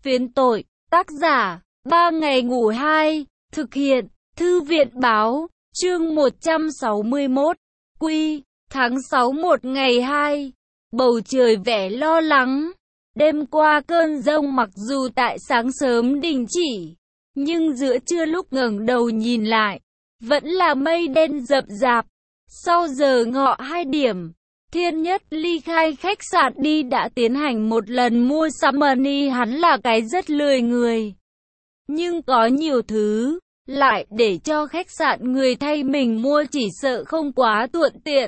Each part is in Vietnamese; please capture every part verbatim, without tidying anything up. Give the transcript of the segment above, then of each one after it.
Phiến tội, tác giả, ba ngày ngủ hai, thực hiện, Thư viện báo, chương một trăm sáu mươi mốt, Quy, tháng sáu một ngày hai, bầu trời vẻ lo lắng. Đêm qua cơn giông mặc dù tại sáng sớm đình chỉ, nhưng giữa trưa lúc ngẩng đầu nhìn lại, vẫn là mây đen rậm rạp. Sau giờ ngọ hai điểm, Thiên Nhất ly khai khách sạn đi đã tiến hành một lần mua sắm money. Hắn là cái rất lười người, nhưng có nhiều thứ lại để cho khách sạn người thay mình mua chỉ sợ không quá thuận tiện.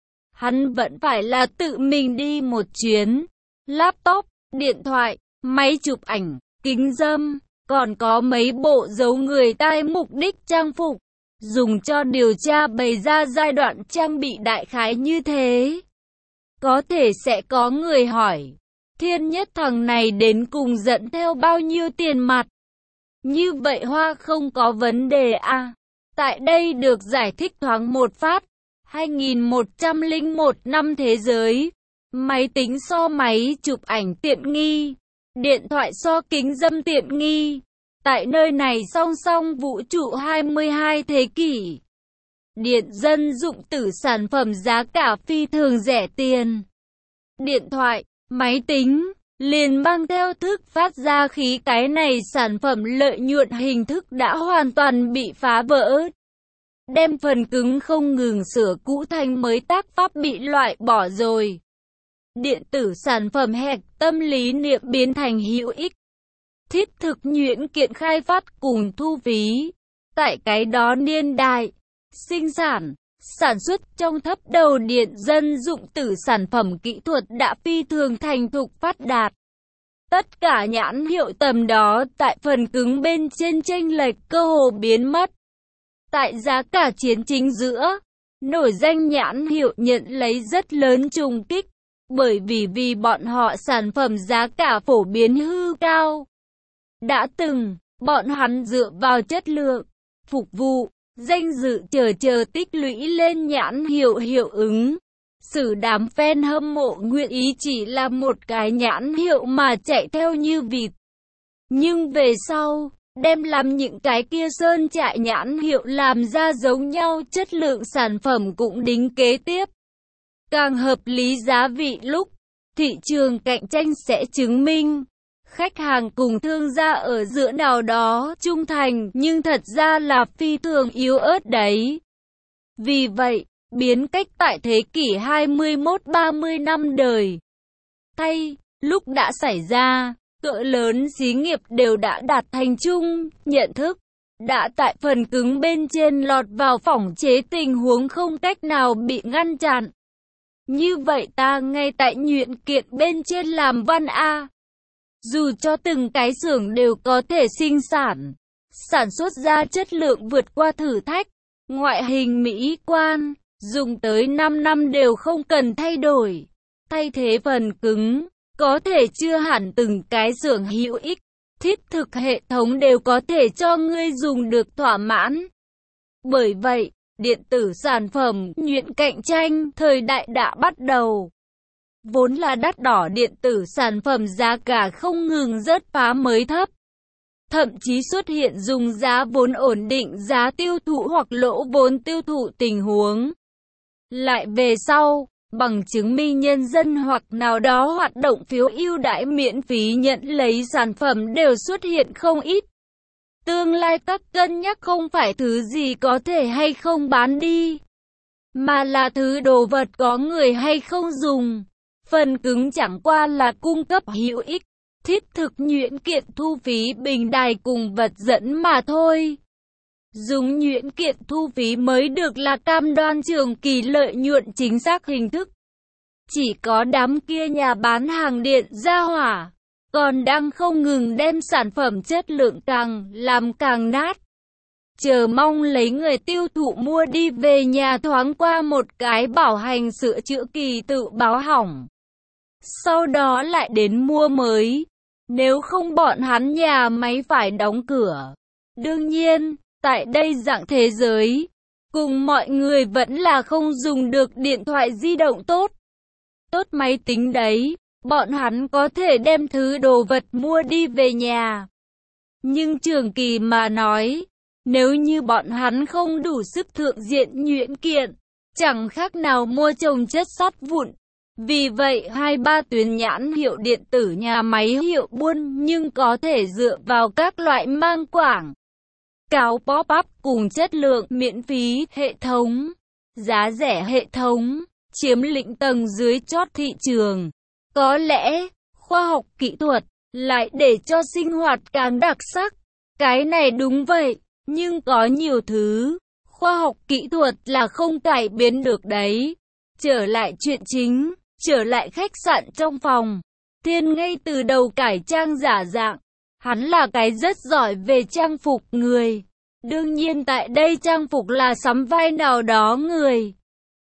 Hắn vẫn phải là tự mình đi một chuyến. Laptop, điện thoại, máy chụp ảnh, kính râm, còn có mấy bộ giấu người tai mục đích trang phục, dùng cho điều tra bày ra giai đoạn trang bị đại khái như thế. Có thể sẽ có người hỏi, Thiên Nhất thằng này đến cùng dẫn theo bao nhiêu tiền mặt? Như vậy Hoa không có vấn đề à? Tại đây được giải thích thoáng một phát. hai nghìn một trăm lẻ một năm thế giới, máy tính so máy chụp ảnh tiện nghi, điện thoại so kính râm tiện nghi. Tại nơi này song song vũ trụ hai mươi hai thế kỷ, điện dân dụng tử sản phẩm giá cả phi thường rẻ tiền. Điện thoại, máy tính liền mang theo thức phát ra khí, cái này sản phẩm lợi nhuận hình thức đã hoàn toàn bị phá vỡ. Đem phần cứng không ngừng sửa cũ thành mới tác pháp bị loại bỏ rồi. Điện tử sản phẩm hạch tâm lý niệm biến thành hữu ích, thiết thực nhuyễn kiện khai phát cùng thu phí. Tại cái đó niên đại, sinh sản, sản xuất trong thấp đầu điện dân dụng tử sản phẩm kỹ thuật đã phi thường thành thục phát đạt. Tất cả nhãn hiệu tầm đó tại phần cứng bên trên chênh lệch cơ hồ biến mất. Tại giá cả chiến chính giữa, nổi danh nhãn hiệu nhận lấy rất lớn trùng kích, bởi vì vì bọn họ sản phẩm giá cả phổ biến hư cao. Đã từng, bọn hắn dựa vào chất lượng, phục vụ, danh dự chờ chờ tích lũy lên nhãn hiệu hiệu ứng. Sử đám fan hâm mộ nguyện ý chỉ là một cái nhãn hiệu mà chạy theo như vịt. Nhưng về sau, đem làm những cái kia sơn trại nhãn hiệu làm ra giống nhau, chất lượng sản phẩm cũng đính kế tiếp. Càng hợp lý giá vị lúc, thị trường cạnh tranh sẽ chứng minh khách hàng cùng thương gia ở giữa nào đó trung thành, nhưng thật ra là phi thường yếu ớt đấy. Vì vậy, biến cách tại thế kỷ hai mươi mốt ba mươi năm đời thay, lúc đã xảy ra, cỡ lớn xí nghiệp đều đã đạt thành chung nhận thức, đã tại phần cứng bên trên lọt vào phỏng chế tình huống không cách nào bị ngăn chặn. Như vậy ta ngay tại nhuyễn kiện bên trên làm văn A. Dù cho từng cái xưởng đều có thể sinh sản, sản xuất ra chất lượng vượt qua thử thách, ngoại hình mỹ quan, dùng tới năm năm đều không cần thay đổi. Thay thế phần cứng, có thể chưa hẳn từng cái xưởng hữu ích, thiết thực hệ thống đều có thể cho ngươi dùng được thỏa mãn. Bởi vậy, điện tử sản phẩm nhuyễn cạnh tranh thời đại đã bắt đầu. Vốn là đắt đỏ điện tử sản phẩm giá cả không ngừng rớt phá mới thấp. Thậm chí xuất hiện dùng giá vốn ổn định giá tiêu thụ hoặc lỗ vốn tiêu thụ tình huống. Lại về sau, bằng chứng minh nhân dân hoặc nào đó hoạt động phiếu ưu đãi miễn phí nhận lấy sản phẩm đều xuất hiện không ít. Tương lai các cân nhắc không phải thứ gì có thể hay không bán đi, mà là thứ đồ vật có người hay không dùng. Phần cứng chẳng qua là cung cấp hữu ích, thiết thực nhuyễn kiện thu phí bình đài cùng vật dẫn mà thôi. Dùng nhuyễn kiện thu phí mới được là cam đoan trường kỳ lợi nhuận chính xác hình thức. Chỉ có đám kia nhà bán hàng điện gia hỏa, còn đang không ngừng đem sản phẩm chất lượng càng làm càng nát, chờ mong lấy người tiêu thụ mua đi về nhà thoáng qua một cái bảo hành sửa chữa kỳ tự báo hỏng, sau đó lại đến mua mới. Nếu không bọn hắn nhà máy phải đóng cửa. Đương nhiên, tại đây dạng thế giới, cùng mọi người vẫn là không dùng được điện thoại di động tốt. Tốt máy tính đấy. bọn hắn có thể đem thứ đồ vật mua đi về nhà. Nhưng trường kỳ mà nói, nếu như bọn hắn không đủ sức thượng diện nhuyễn kiện, chẳng khác nào mua chồng chất sắt vụn. Vì vậy hai ba tuyến nhãn hiệu điện tử nhà máy hiệu buôn nhưng có thể dựa vào các loại mang quảng cáo pop-up cùng chất lượng miễn phí hệ thống, giá rẻ hệ thống, chiếm lĩnh tầng dưới chót thị trường. Có lẽ, khoa học kỹ thuật lại để cho sinh hoạt càng đặc sắc. Cái này đúng vậy, nhưng có nhiều thứ, khoa học kỹ thuật là không cải biến được đấy. Trở lại chuyện chính, trở lại khách sạn trong phòng. Thiên ngay từ đầu cải trang giả dạng. Hắn là cái rất giỏi về trang phục người. Đương nhiên tại đây trang phục là sắm vai nào đó người,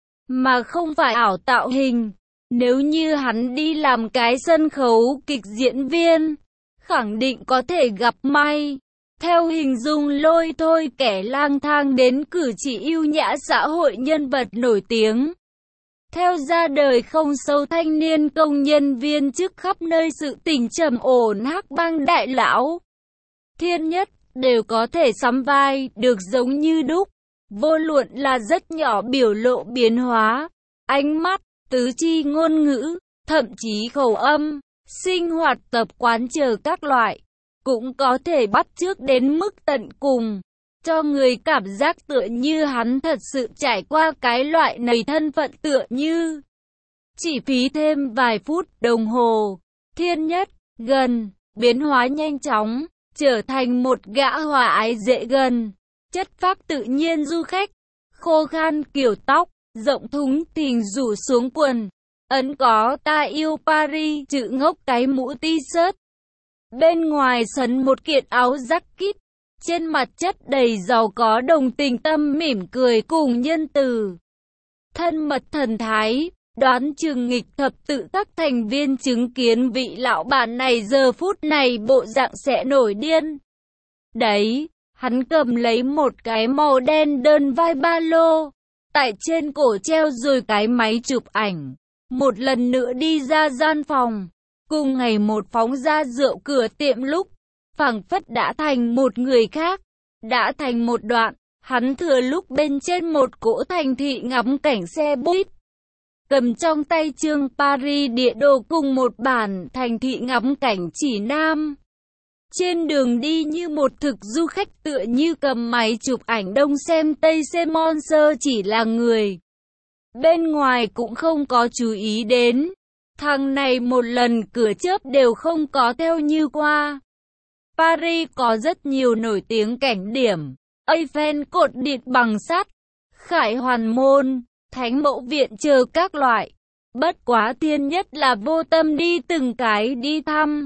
mà không phải ảo tạo hình. Nếu như hắn đi làm cái sân khấu kịch diễn viên, khẳng định có thể gặp may. Theo hình dung lôi thôi kẻ lang thang đến cử chỉ ưu nhã xã hội nhân vật nổi tiếng. Theo ra đời không sâu thanh niên công nhân viên chức khắp nơi sự tình trầm ổn hắc bang đại lão. Thiên nhất đều có thể sắm vai được giống như đúc. Vô luận là rất nhỏ biểu lộ biến hóa, ánh mắt, tứ chi ngôn ngữ, thậm chí khẩu âm, sinh hoạt tập quán chờ các loại, cũng có thể bắt chước đến mức tận cùng, cho người cảm giác tựa như hắn thật sự trải qua cái loại này thân phận tựa như. Chỉ phí thêm vài phút đồng hồ, thiên nhất, gần, biến hóa nhanh chóng, trở thành một gã hòa ái dễ gần, chất phác tự nhiên du khách, khô khan kiểu tóc, rộng thúng thình rủ xuống quần, ấn có ta yêu Paris chữ ngốc cái mũ t-shirt. Bên ngoài sấn một kiện áo jacket, trên mặt chất đầy giàu có đồng tình tâm mỉm cười cùng nhân từ. Thân mật thần thái, đoán chừng nghịch thập tự các thành viên chứng kiến vị lão bản này giờ phút này bộ dạng sẽ nổi điên. Đấy, hắn cầm lấy một cái màu đen đơn vai ba lô, tại trên cổ treo rồi cái máy chụp ảnh. Một lần nữa đi ra gian phòng, cùng ngày một phóng ra rượu cửa tiệm lúc, phảng phất đã thành một người khác, đã thành một đoạn, hắn thừa lúc bên trên một cỗ thành thị ngắm cảnh xe buýt. Cầm trong tay chương Paris địa đồ cùng một bản thành thị ngắm cảnh chỉ nam. Trên đường đi như một thực du khách tựa như cầm máy chụp ảnh đông xem tây xem monster chỉ là người. Bên ngoài cũng không có chú ý đến. Thằng này một lần cửa chớp đều không có theo như qua. Paris có rất nhiều nổi tiếng cảnh điểm. Eiffel cột điện bằng sắt, Khải Hoàn Môn, Thánh Mẫu Viện chờ các loại. Bất quá thiên nhất là vô tâm đi từng cái đi thăm.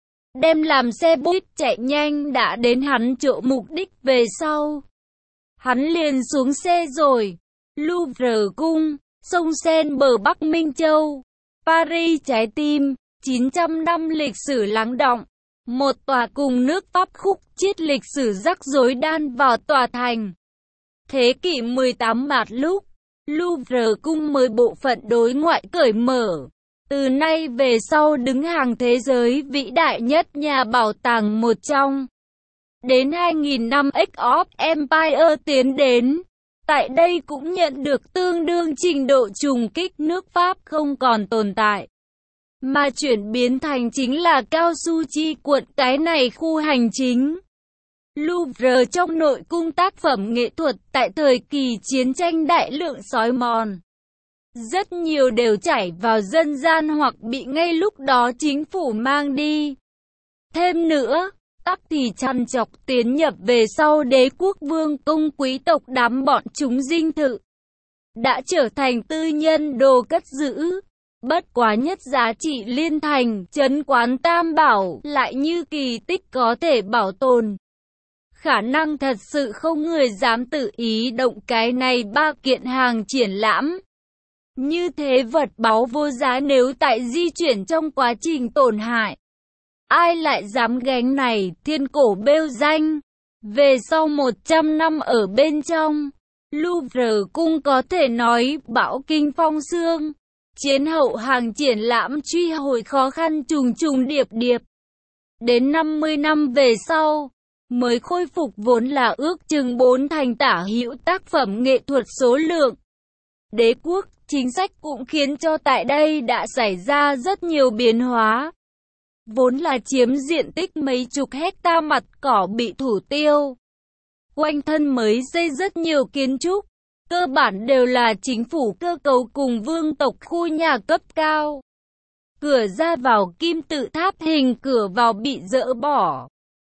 Đem làm xe buýt chạy nhanh đã đến hắn chỗ mục đích về sau. Hắn liền xuống xe rồi. Louvre cung, sông Sen bờ Bắc Minh Châu, Paris trái tim, chín trăm năm lịch sử lắng đọng. Một tòa cùng nước Pháp khúc chiết lịch sử rắc rối đan vào tòa thành. Thế kỷ mười tám mạt lúc, Louvre cung mới bộ phận đối ngoại cởi mở. Từ nay về sau đứng hàng thế giới vĩ đại nhất nhà bảo tàng một trong. Đến hai nghìn năm Age of Empire tiến đến. Tại đây cũng nhận được tương đương trình độ trùng kích nước Pháp không còn tồn tại. Mà chuyển biến thành chính là cao su chi quận cái này khu hành chính. Louvre trong nội cung tác phẩm nghệ thuật tại thời kỳ chiến tranh đại lượng xói mòn. Rất nhiều đều chảy vào dân gian hoặc bị ngay lúc đó chính phủ mang đi. Thêm nữa, tắc thì chăn chọc tiến nhập về sau đế quốc vương công quý tộc đám bọn chúng dinh thự. Đã trở thành tư nhân đồ cất giữ. Bất quá nhất giá trị liên thành, trấn quán tam bảo, lại như kỳ tích có thể bảo tồn. Khả năng thật sự không người dám tự ý động cái này ba kiện hàng triển lãm. Như thế vật báu vô giá nếu tại di chuyển trong quá trình tổn hại. Ai lại dám gánh này, thiên cổ bêu danh. Về sau một trăm năm ở bên trong, Louvre cung có thể nói bão kinh phong sương. Chiến hậu hàng triển lãm truy hồi khó khăn trùng trùng điệp điệp. Đến năm mươi năm về sau, mới khôi phục vốn là ước chừng bốn thành tả hữu tác phẩm nghệ thuật số lượng. Đế quốc, chính sách cũng khiến cho tại đây đã xảy ra rất nhiều biến hóa. Vốn là chiếm diện tích mấy chục hecta mặt cỏ bị thủ tiêu. Quanh thân mới xây rất nhiều kiến trúc, cơ bản đều là chính phủ cơ cấu cùng vương tộc khu nhà cấp cao. Cửa ra vào kim tự tháp hình cửa vào bị dỡ bỏ.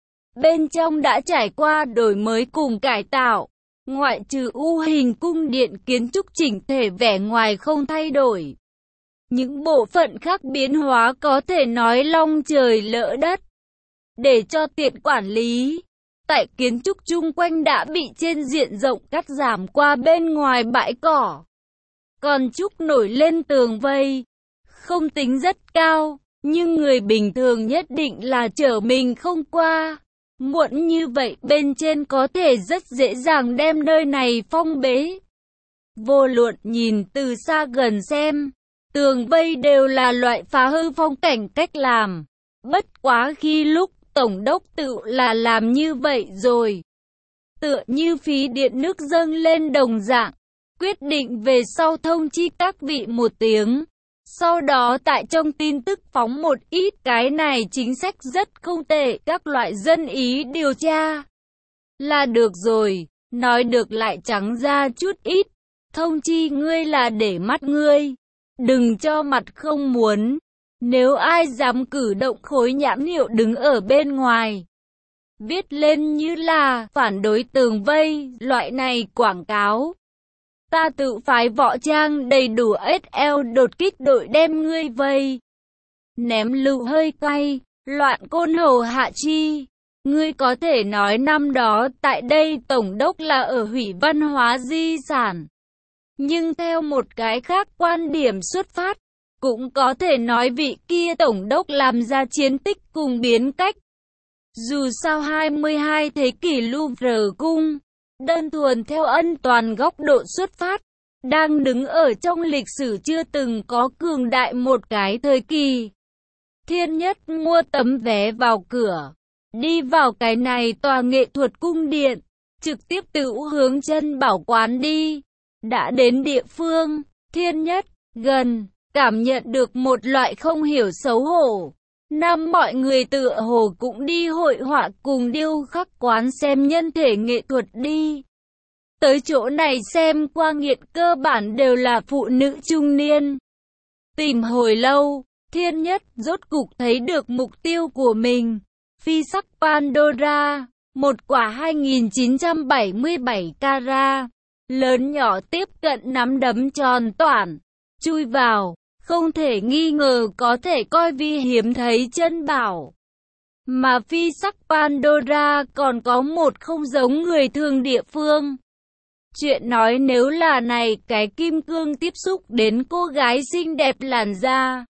Bên trong đã trải qua đổi mới cùng cải tạo, ngoại trừ u hình cung điện kiến trúc chỉnh thể vẻ ngoài không thay đổi. Những bộ phận khác biến hóa có thể nói long trời lỡ đất. Để cho tiện quản lý, tại kiến trúc chung quanh đã bị trên diện rộng cắt giảm qua bên ngoài bãi cỏ. Còn trúc nổi lên tường vây, không tính rất cao, nhưng người bình thường nhất định là trở mình không qua. Muộn như vậy bên trên có thể rất dễ dàng đem nơi này phong bế. Vô luận nhìn từ xa gần xem, tường vây đều là loại phá hư phong cảnh cách làm. Bất quá khi lúc tổng đốc tự là làm như vậy rồi. Tựa như phí điện nước dâng lên đồng dạng, quyết định về sau thông chi các vị một tiếng. Sau đó tại trong tin tức phóng một ít cái này chính sách rất không tệ, các loại dân ý điều tra. Là được rồi, nói được lại trắng ra chút ít, thông chi ngươi là để mắt ngươi, đừng cho mặt không muốn. Nếu ai dám cử động khối nhãn hiệu đứng ở bên ngoài, viết lên như là phản đối tường vây, loại này quảng cáo, ta tự phái võ trang đầy đủ ét lờ đột kích đội đem ngươi vây. Ném lựu hơi cay, loạn côn hầu hạ chi. Ngươi có thể nói năm đó tại đây tổng đốc là ở hủy văn hóa di sản. Nhưng theo một cái khác quan điểm xuất phát, cũng có thể nói vị kia tổng đốc làm ra chiến tích cùng biến cách. Dù sao hai mươi hai thế kỷ Louvre cung, đơn thuần theo ân toàn góc độ xuất phát, đang đứng ở trong lịch sử chưa từng có cường đại một cái thời kỳ. Thiên Nhất mua tấm vé vào cửa, đi vào cái này tòa nghệ thuật cung điện, trực tiếp tự hướng chân bảo quán đi. Đã đến địa phương, Thiên Nhất, gần, cảm nhận được một loại không hiểu xấu hổ. Năm mọi người tựa hồ cũng đi hội họa cùng điêu khắc quán xem nhân thể nghệ thuật đi. Tới chỗ này xem qua nghiện cơ bản đều là phụ nữ trung niên. Tìm hồi lâu, Thiên Nhất rốt cục thấy được mục tiêu của mình. Phi sắc Pandora, một quả hai nghìn chín trăm bảy mươi bảy carat, lớn nhỏ tiếp cận nắm đấm tròn toản, chui vào, không thể nghi ngờ có thể coi vi hiếm thấy chân bảo. Mà phi sắc Pandora còn có một không giống người thường địa phương. Chuyện nói nếu là này cái kim cương tiếp xúc đến cô gái xinh đẹp làn da,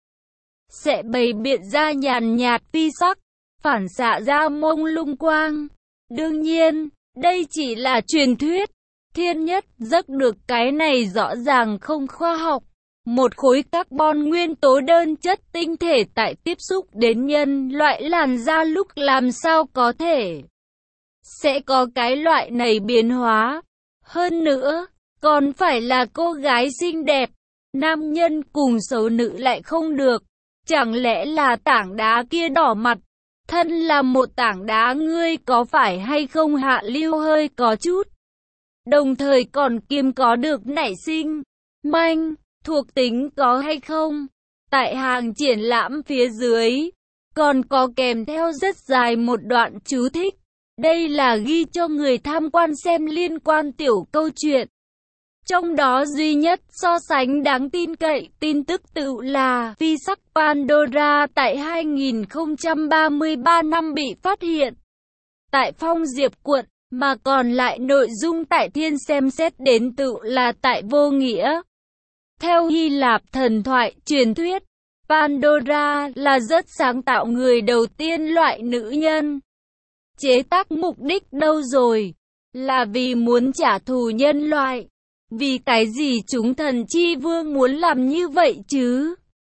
sẽ bày biện ra nhàn nhạt phi sắc, phản xạ ra mông lung quang. Đương nhiên, đây chỉ là truyền thuyết. Thiên Nhất giấc được cái này rõ ràng không khoa học. Một khối carbon nguyên tố đơn chất tinh thể tại tiếp xúc đến nhân loại làn da lúc làm sao có thể sẽ có cái loại này biến hóa. Hơn nữa, còn phải là cô gái xinh đẹp, nam nhân cùng xấu nữ lại không được. Chẳng lẽ là tảng đá kia đỏ mặt, thân là một tảng đá ngươi có phải hay không hạ lưu hơi có chút. Đồng thời còn kiêm có được nảy sinh, manh, thuộc tính có hay không. Tại hàng triển lãm phía dưới, còn có kèm theo rất dài một đoạn chú thích. Đây là ghi cho người tham quan xem liên quan tiểu câu chuyện. Trong đó duy nhất so sánh đáng tin cậy tin tức tự là phi sắc Pandora tại hai nghìn không trăm ba mươi ba năm bị phát hiện tại Phong Diệp quận, mà còn lại nội dung tại thiên xem xét đến tự là tại vô nghĩa. Theo Hy Lạp thần thoại truyền thuyết, Pandora là rất sáng tạo người đầu tiên loại nữ nhân. Chế tác mục đích đâu rồi? Là vì muốn trả thù nhân loại. Vì cái gì chúng thần chi vương muốn làm như vậy chứ?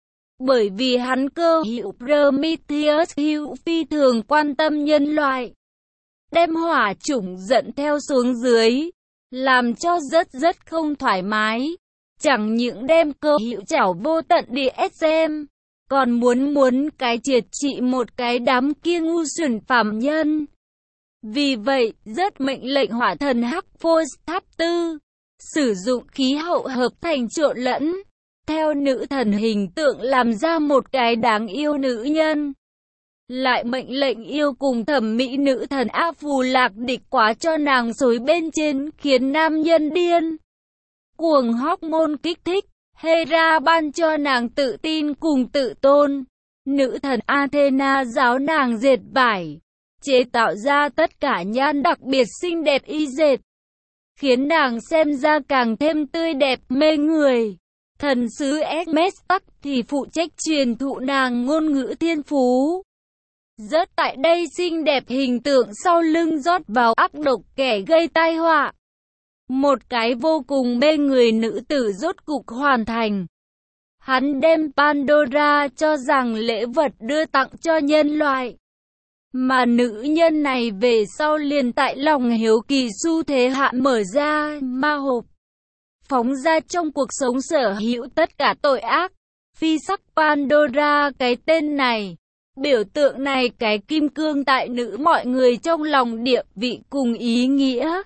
Bởi vì hắn cơ hữu Prometheus hữu phi thường quan tâm nhân loại. Đem hỏa chủng dẫn theo xuống dưới, làm cho rất rất không thoải mái. Chẳng những đem cơ hữu chảo vô tận đi xem, còn muốn muốn cái triệt trị một cái đám kia ngu xuẩn phàm nhân. Vì vậy, rất mệnh lệnh hỏa thần Hắc Phôi Tháp Tư, sử dụng khí hậu hợp thành trộn lẫn, theo nữ thần hình tượng làm ra một cái đáng yêu nữ nhân. Lại mệnh lệnh yêu cùng thẩm mỹ nữ thần A Phù Lạc địch quá cho nàng xối bên trên, khiến nam nhân điên cuồng hormone kích thích. Hera ban cho nàng tự tin cùng tự tôn. Nữ thần Athena giáo nàng dệt vải, chế tạo ra tất cả nhan đặc biệt xinh đẹp y dệt, khiến nàng xem ra càng thêm tươi đẹp mê người. Thần sứ Hermes Tắc thì phụ trách truyền thụ nàng ngôn ngữ thiên phú. Rất tại đây xinh đẹp hình tượng sau lưng rót vào ác độc kẻ gây tai họa. Một cái vô cùng mê người nữ tử rốt cục hoàn thành. Hắn đem Pandora cho rằng lễ vật đưa tặng cho nhân loại. Mà nữ nhân này về sau liền tại lòng hiếu kỳ xu thế hạ mở ra ma hộp, phóng ra trong cuộc sống sở hữu tất cả tội ác. Phi sắc Pandora, cái tên này, biểu tượng này cái kim cương tại nữ mọi người trong lòng địa vị cùng ý nghĩa.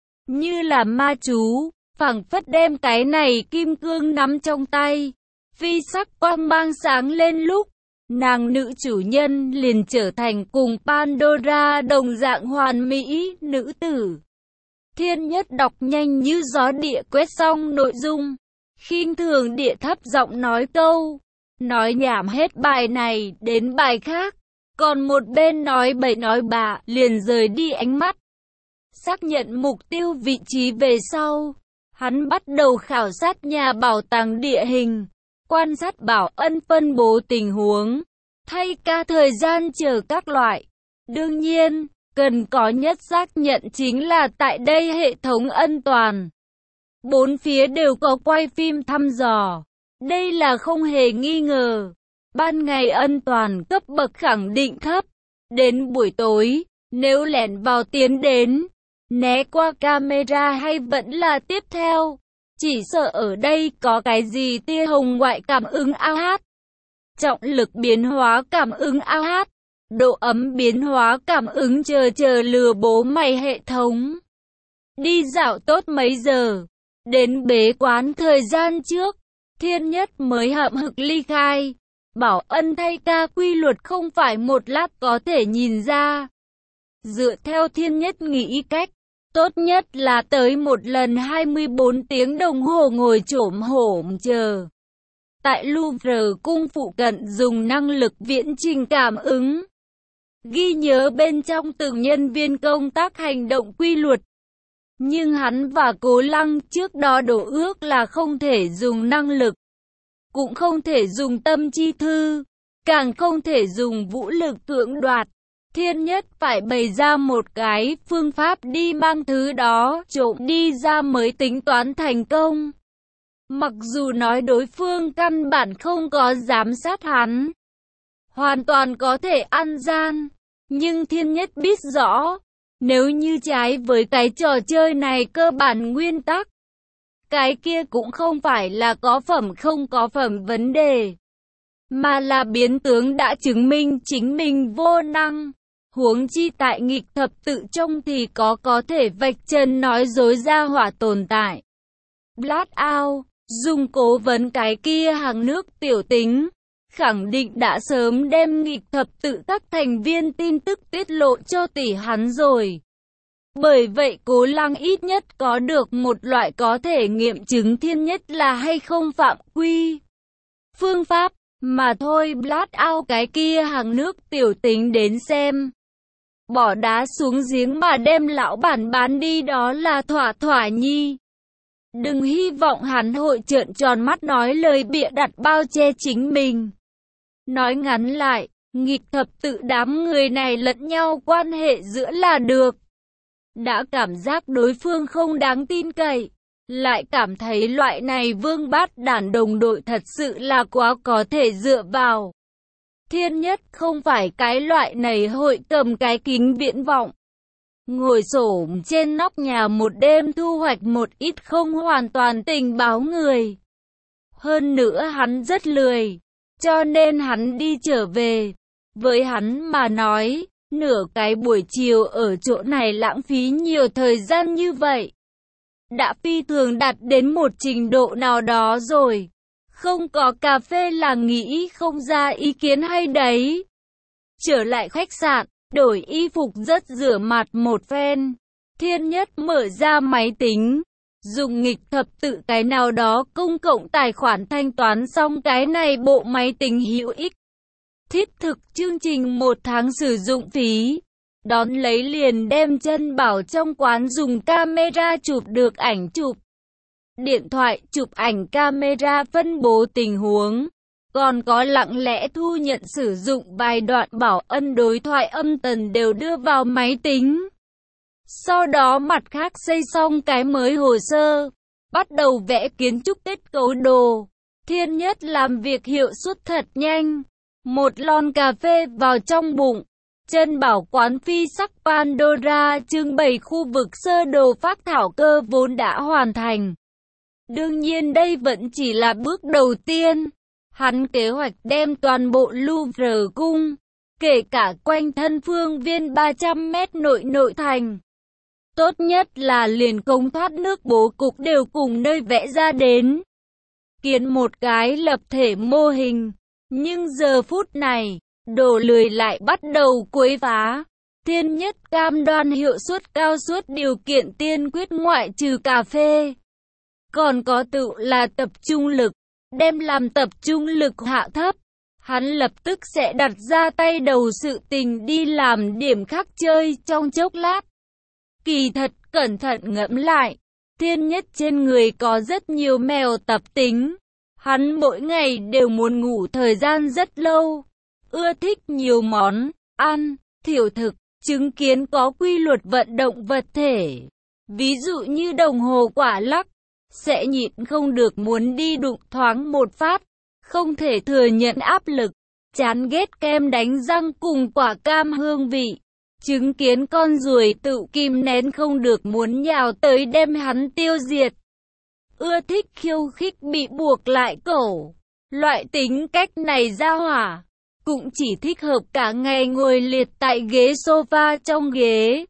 Như là ma chú, phảng phất đem cái này kim cương nắm trong tay. Phi sắc quang mang sáng lên lúc, nàng nữ chủ nhân liền trở thành cùng Pandora đồng dạng hoàn mỹ nữ tử. Thiên Nhất đọc nhanh như gió địa quét xong nội dung, khinh thường địa thấp giọng nói câu, nói nhảm hết bài này đến bài khác, còn một bên nói bậy nói bạ liền rời đi ánh mắt. Xác nhận mục tiêu vị trí về sau, hắn bắt đầu khảo sát nhà bảo tàng địa hình, quan sát Bảo Ân phân bố tình huống, thay ca thời gian chờ các loại. Đương nhiên, cần có nhất xác nhận chính là tại đây hệ thống an toàn. Bốn phía đều có quay phim thăm dò. Đây là không hề nghi ngờ. Ban ngày an toàn cấp bậc khẳng định thấp. Đến buổi tối, nếu lẻn vào tiến đến, né qua camera hay vẫn là tiếp theo, chỉ sợ ở đây có cái gì tia hồng ngoại cảm ứng a hát, trọng lực biến hóa cảm ứng a hát, độ ấm biến hóa cảm ứng chờ chờ lừa bố mày hệ thống. Đi dạo tốt mấy giờ, đến bế quán thời gian trước, Thiên Nhất mới hậm hực ly khai. Bảo Ân thay ca quy luật không phải một lát có thể nhìn ra. Dựa theo Thiên Nhất nghĩ cách, tốt nhất là tới một lần hai mươi bốn tiếng đồng hồ ngồi chổm hổm chờ. Tại Louvre cung phụ cận dùng năng lực viễn trình cảm ứng, ghi nhớ bên trong từng nhân viên công tác hành động quy luật. Nhưng hắn và Cố Lăng trước đó đổ ước là không thể dùng năng lực, cũng không thể dùng tâm chi thư, càng không thể dùng vũ lực cưỡng đoạt. Thiên Nhất phải bày ra một cái phương pháp đi mang thứ đó trộm đi ra mới tính toán thành công. Mặc dù nói đối phương căn bản không có giám sát hắn, hoàn toàn có thể ăn gian, nhưng Thiên Nhất biết rõ, nếu như trái với cái trò chơi này cơ bản nguyên tắc, cái kia cũng không phải là có phẩm không có phẩm vấn đề, mà là biến tướng đã chứng minh chính mình vô năng. Huống chi tại nghịch thập tự trong thì có có thể vạch trần nói dối ra hỏa tồn tại. Blackout, dùng cố vấn cái kia hàng nước tiểu tính, khẳng định đã sớm đem nghịch thập tự các thành viên tin tức tiết lộ cho tỷ hắn rồi. Bởi vậy Cố Lăng ít nhất có được một loại có thể nghiệm chứng Thiên Nhất là hay không phạm quy phương pháp, mà thôi. Blackout cái kia hàng nước tiểu tính đến xem. Bỏ đá xuống giếng mà đem lão bản bán đi đó là thỏa thỏa nhi. Đừng hy vọng hắn hội trợn tròn mắt nói lời bịa đặt bao che chính mình. Nói ngắn lại, nghịch thập tự đám người này lẫn nhau quan hệ giữa là được. Đã cảm giác đối phương không đáng tin cậy, lại cảm thấy loại này vương bát đản đồng đội thật sự là quá có thể dựa vào. Thiên Nhất không phải cái loại này hội cầm cái kính viễn vọng, ngồi xổm trên nóc nhà một đêm thu hoạch một ít không hoàn toàn tình báo người. Hơn nữa hắn rất lười, cho nên hắn đi trở về. Với hắn mà nói, nửa cái buổi chiều ở chỗ này lãng phí nhiều thời gian như vậy, đã phi thường đạt đến một trình độ nào đó rồi. Không có cà phê là nghĩ không ra ý kiến hay đấy. Trở lại khách sạn, đổi y phục rất rửa mặt một phen. Thiên Nhất mở ra máy tính, dùng nghịch thập tự cái nào đó công cộng tài khoản thanh toán xong cái này bộ máy tính hữu ích. Thiết thực chương trình một tháng sử dụng phí. Đón lấy liền đem chân bảo trong quán dùng camera chụp được ảnh chụp. Điện thoại chụp ảnh camera phân bố tình huống. Còn có lặng lẽ thu nhận sử dụng vài đoạn bảo ân đối thoại âm tần đều đưa vào máy tính. Sau đó mặt khác xây xong cái mới hồ sơ, bắt đầu vẽ kiến trúc kết cấu đồ. Thiên Nhất làm việc hiệu suất thật nhanh. Một lon cà phê vào trong bụng. Chân bảo quán phi sắc Pandora trưng bày khu vực sơ đồ phác thảo cơ vốn đã hoàn thành. Đương nhiên đây vẫn chỉ là bước đầu tiên. Hắn kế hoạch đem toàn bộ Louvre cung, kể cả quanh thân phương viên ba trăm mét nội nội thành. Tốt nhất là liền công thoát nước bố cục đều cùng nơi vẽ ra đến. Kiến một cái lập thể mô hình. Nhưng giờ phút này, đồ lười lại bắt đầu quấy phá. Thiên Nhất cam đoan hiệu suất cao suốt điều kiện tiên quyết ngoại trừ cà phê. Còn có tự là tập trung lực, đem làm tập trung lực hạ thấp. Hắn lập tức sẽ đặt ra tay đầu sự tình đi làm điểm khác chơi trong chốc lát. Kỳ thật cẩn thận ngẫm lại, Thiên Nhất trên người có rất nhiều mèo tập tính. Hắn mỗi ngày đều muốn ngủ thời gian rất lâu, ưa thích nhiều món ăn, thiểu thực, chứng kiến có quy luật vận động vật thể. Ví dụ như đồng hồ quả lắc, sẽ nhịn không được muốn đi đụng thoáng một phát, không thể thừa nhận áp lực, chán ghét kem đánh răng cùng quả cam hương vị. Chứng kiến con ruồi tự kìm nén không được muốn nhào tới đem hắn tiêu diệt. Ưa thích khiêu khích bị buộc lại cổ. Loại tính cách này ra hỏa, cũng chỉ thích hợp cả ngày ngồi liệt tại ghế sofa trong ghế.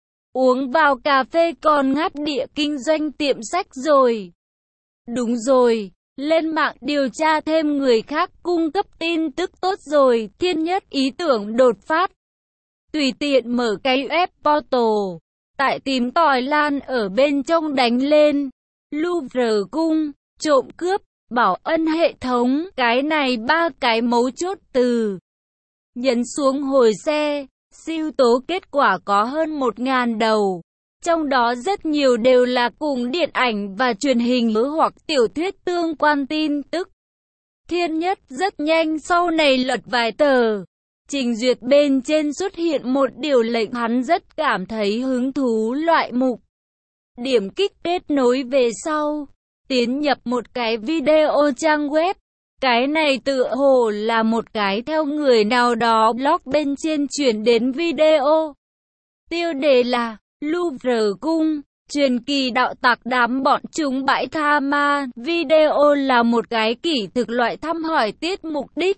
Uống vào cà phê còn ngáp địa kinh doanh tiệm sách rồi. Đúng rồi, lên mạng điều tra thêm người khác cung cấp tin tức tốt rồi. Thiên Nhất ý tưởng đột phát. Tùy tiện mở cái web portal, tại tìm tòi lan ở bên trong đánh lên. Louvre cung, trộm cướp, bảo ân hệ thống, cái này ba cái mấu chốt từ. Nhấn xuống hồi xe, siêu tố kết quả có hơn một ngàn đầu. Trong đó rất nhiều đều là cùng điện ảnh và truyền hình hoặc tiểu thuyết tương quan tin tức. Thiên Nhất rất nhanh sau này lật vài tờ. Trình duyệt bên trên xuất hiện một điều lệnh hắn rất cảm thấy hứng thú loại mục. Điểm kích kết nối về sau, tiến nhập một cái video trang web. Cái này tựa hồ là một cái theo người nào đó blog bên trên chuyển đến video. Tiêu đề là Louvre cung, truyền kỳ đạo tặc đám bọn chúng bãi tha ma. Video là một cái kỷ thực loại thăm hỏi tiết mục đích.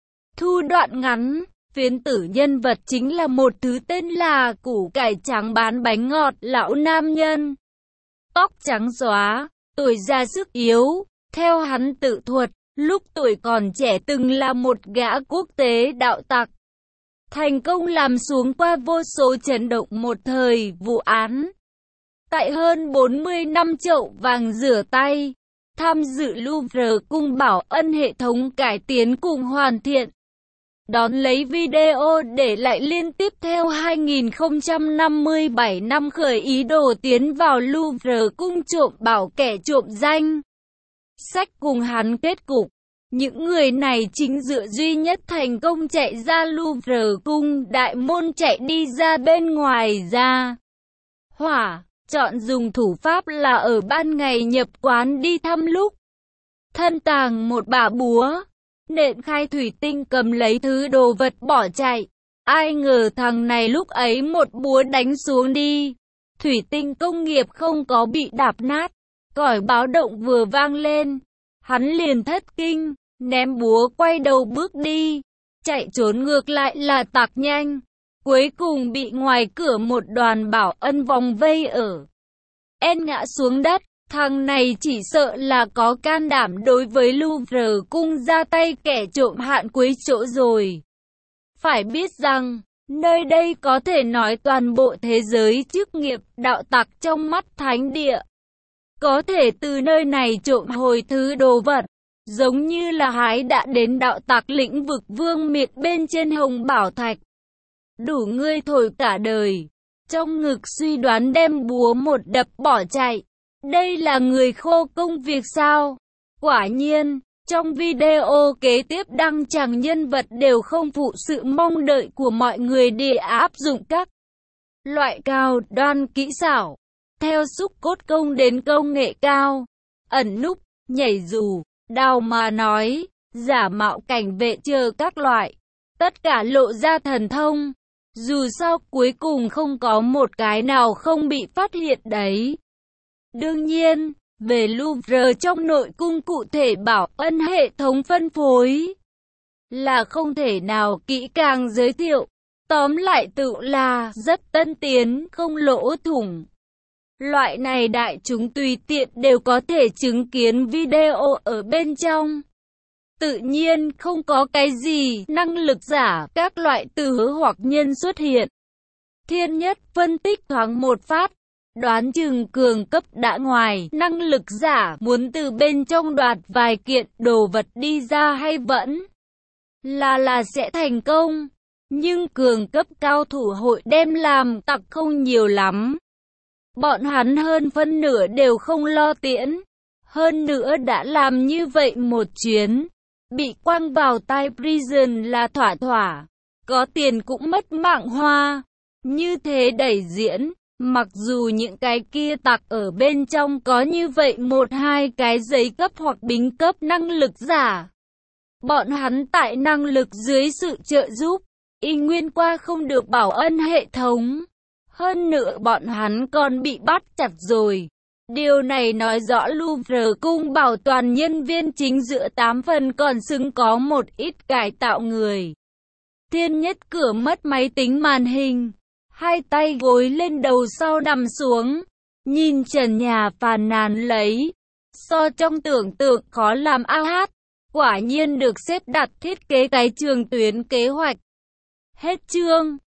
Thu đoạn ngắn, phiến tử nhân vật chính là một thứ tên là củ cải trắng bán bánh ngọt lão nam nhân. Tóc trắng xóa, tuổi già sức yếu. Theo hắn tự thuật, lúc tuổi còn trẻ từng là một gã quốc tế đạo tặc. Thành công làm xuống qua vô số chấn động một thời vụ án. Tại hơn bốn mươi năm chậu vàng rửa tay, tham dự Louvre cung bảo ân hệ thống cải tiến cùng hoàn thiện. Đón lấy video để lại liên tiếp theo hai nghìn không trăm năm mươi bảy năm khởi ý đồ tiến vào Louvre cung trộm bảo kẻ trộm danh. Sách cùng hắn kết cục. Những người này chính dựa duy nhất thành công chạy ra Louvre cung đại môn chạy đi ra bên ngoài ra. Hỏa, chọn dùng thủ pháp là ở ban ngày nhập quán đi thăm lúc thân tàng một bả búa, nện khai thủy tinh cầm lấy thứ đồ vật bỏ chạy. Ai ngờ thằng này lúc ấy một búa đánh xuống đi, thủy tinh công nghiệp không có bị đạp nát, còi báo động vừa vang lên, hắn liền thất kinh, ném búa quay đầu bước đi, chạy trốn ngược lại là tặc nhanh, cuối cùng bị ngoài cửa một đoàn bảo ân vòng vây ở. En ngã xuống đất, thằng này chỉ sợ là có can đảm đối với Louvre cung ra tay kẻ trộm hạn cuối chỗ rồi. Phải biết rằng, nơi đây có thể nói toàn bộ thế giới chức nghiệp đạo tặc trong mắt thánh địa. Có thể từ nơi này trộm hồi thứ đồ vật, giống như là hái đã đến đạo tặc lĩnh vực vương miệt bên trên hồng bảo thạch. Đủ ngươi thổi cả đời, trong ngực suy đoán đem búa một đập bỏ chạy. Đây là người khô công việc sao? Quả nhiên, trong video kế tiếp đăng chẳng nhân vật đều không phụ sự mong đợi của mọi người để áp dụng các loại cao đoan kỹ xảo, theo xúc cốt công đến công nghệ cao, ẩn núp, nhảy dù, đào mà nói, giả mạo cảnh vệ chờ các loại, tất cả lộ ra thần thông. Dù sao cuối cùng không có một cái nào không bị phát hiện đấy. Đương nhiên, về Louvre trong nội cung cụ thể bảo ân hệ thống phân phối là không thể nào kỹ càng giới thiệu. Tóm lại tự là rất tân tiến, không lỗ thủng. Loại này đại chúng tùy tiện đều có thể chứng kiến video ở bên trong. Tự nhiên không có cái gì năng lực giả các loại từ hứa hoặc nhân xuất hiện. Thiên Nhất phân tích thoáng một phát, đoán chừng cường cấp đã ngoài năng lực giả muốn từ bên trong đoạt vài kiện đồ vật đi ra hay vẫn là là sẽ thành công. Nhưng cường cấp cao thủ hội đem làm tặc không nhiều lắm. Bọn hắn hơn phân nửa đều không lo tiễn. Hơn nữa đã làm như vậy một chuyến, bị quăng vào tai prison là thỏa thỏa, có tiền cũng mất mạng hoa. Như thế đẩy diễn, mặc dù những cái kia tặc ở bên trong có như vậy một hai cái giấy cấp hoặc bính cấp năng lực giả, bọn hắn tại năng lực dưới sự trợ giúp, y nguyên qua không được bảo ân hệ thống. Hơn nữa bọn hắn còn bị bắt chặt rồi. Điều này nói rõ Louvre cung bảo toàn nhân viên chính giữa tám phần còn xứng có một ít cải tạo người. Thiên Nhất cửa mất máy tính màn hình, hai tay gối lên đầu sau nằm xuống, nhìn trần nhà phàn nàn lấy. So trong tưởng tượng khó làm a hát, quả nhiên được xếp đặt thiết kế cái trường tuyến kế hoạch. Hết chương.